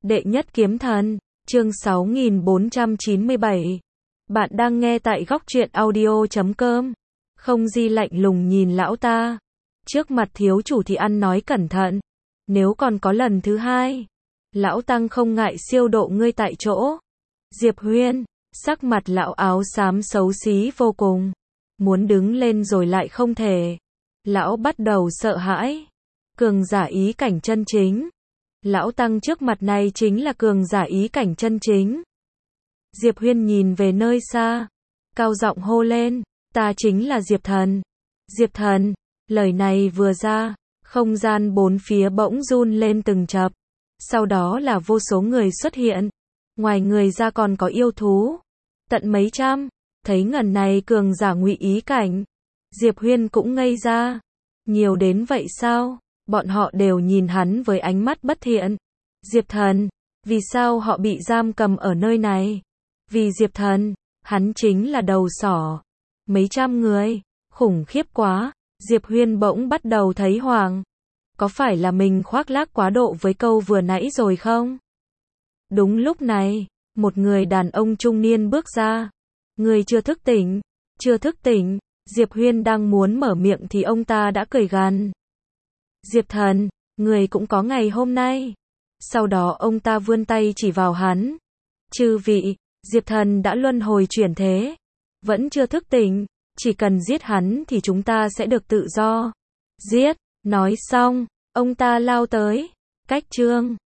Đệ nhất kiếm thần, chương 6497. Bạn đang nghe tại góc truyện audio.com. Không Di lạnh lùng nhìn lão ta. Trước mặt thiếu chủ thì ăn nói cẩn thận. Nếu còn có lần thứ hai, lão tăng không ngại siêu độ ngươi tại chỗ. Diệp Huyên, sắc mặt lão áo xám xấu xí vô cùng. Muốn đứng lên rồi lại không thể. Lão bắt đầu sợ hãi. Cường giả ý cảnh chân chính. Lão tăng trước mặt này chính là cường giả ý cảnh chân chính. Diệp Huyên nhìn về nơi xa, cao giọng hô lên, ta chính là Diệp Thần. Diệp Thần, lời này vừa ra, không gian bốn phía bỗng run lên từng chập. Sau đó là vô số người xuất hiện. Ngoài người ra còn có yêu thú. Tận mấy trăm, thấy ngần này cường giả ngụy ý cảnh. Diệp Huyên cũng ngây ra. Nhiều đến vậy sao? Bọn họ đều nhìn hắn với ánh mắt bất thiện. Diệp Thần, vì sao họ bị giam cầm ở nơi này? Vì Diệp Thần, hắn chính là đầu sỏ. Mấy trăm người, khủng khiếp quá. Diệp Huyên bỗng bắt đầu thấy hoảng. Có phải là mình khoác lác quá độ với câu vừa nãy rồi không? Đúng lúc này, một người đàn ông trung niên bước ra. Người chưa thức tỉnh, chưa thức tỉnh. Diệp Huyên đang muốn mở miệng thì ông ta đã cười gằn. Diệp Thần, người cũng có ngày hôm nay. Sau đó ông ta vươn tay chỉ vào hắn. Chư vị, Diệp Thần đã luân hồi chuyển thế. Vẫn chưa thức tỉnh, chỉ cần giết hắn thì chúng ta sẽ được tự do. Giết, nói xong, ông ta lao tới. Cách chương